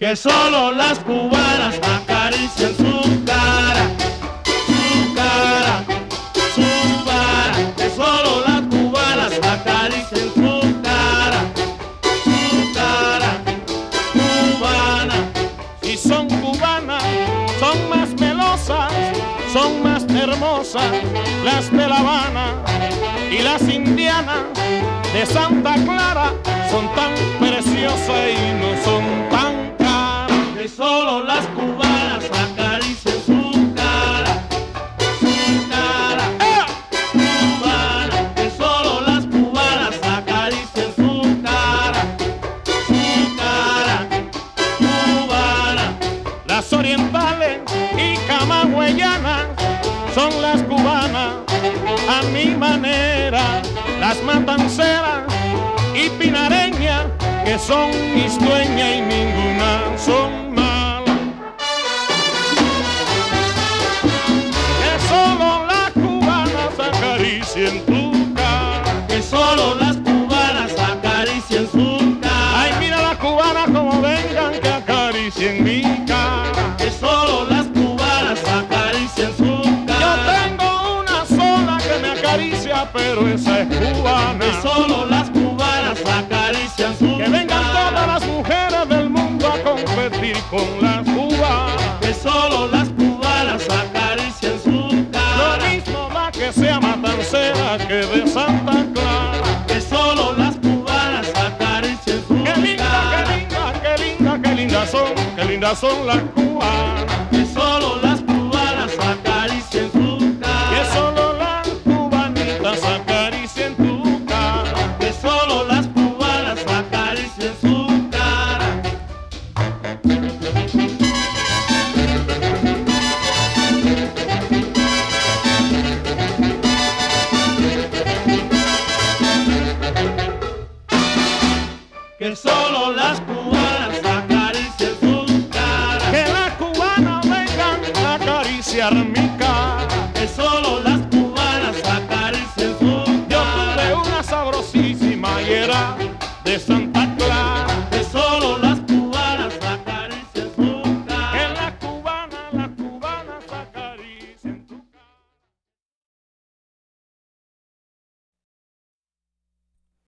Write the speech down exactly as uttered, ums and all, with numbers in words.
que solo las cubanas acarician su cara, su cara, su cara, que solo las cubanas acarician su cara, su cara, cubana. Si son cubanas, son más melosas, son más hermosas las de La Habana, y las indianas de Santa Clara son tan preciosas y no son tan caras, que solo las cubanas acarician su cara, su cara, ¡Eh! cubana, que solo las cubanas acarician su cara, su cara, cubana. Las orientales y camagüeyanas son las cubanas a mi manera, las matanceras y pinareñas que son mis dueñas y ninguna son malas, que solo las cubanas acaricien tu cara, que solo las cubanas acarician su cara. Ay, mira las cubanas como vengan que acaricien mi cara, Que solo las cubanas acarician su cara. yo tengo una sola que me acaricia, pero esa es cubana. Que solo las cubanas acarician su Que vengan cara. todas las mujeres del mundo a competir con las cubanas. Que solo las cubanas acarician su cara. Lo mismo da que sea matancera que de Santa Clara. Que solo las cubanas acarician su Qué linda, cara. qué linda, qué linda, qué lindas son, qué lindas son las cubanas. Que solo las cubanas acarician su cara. Que solo las cubanitas acaricien tu cara. Que solo las cubanas acarician su cara. Que solo las cubanas acarician su cara. Que las cubanas vengan a acariciar mi cara.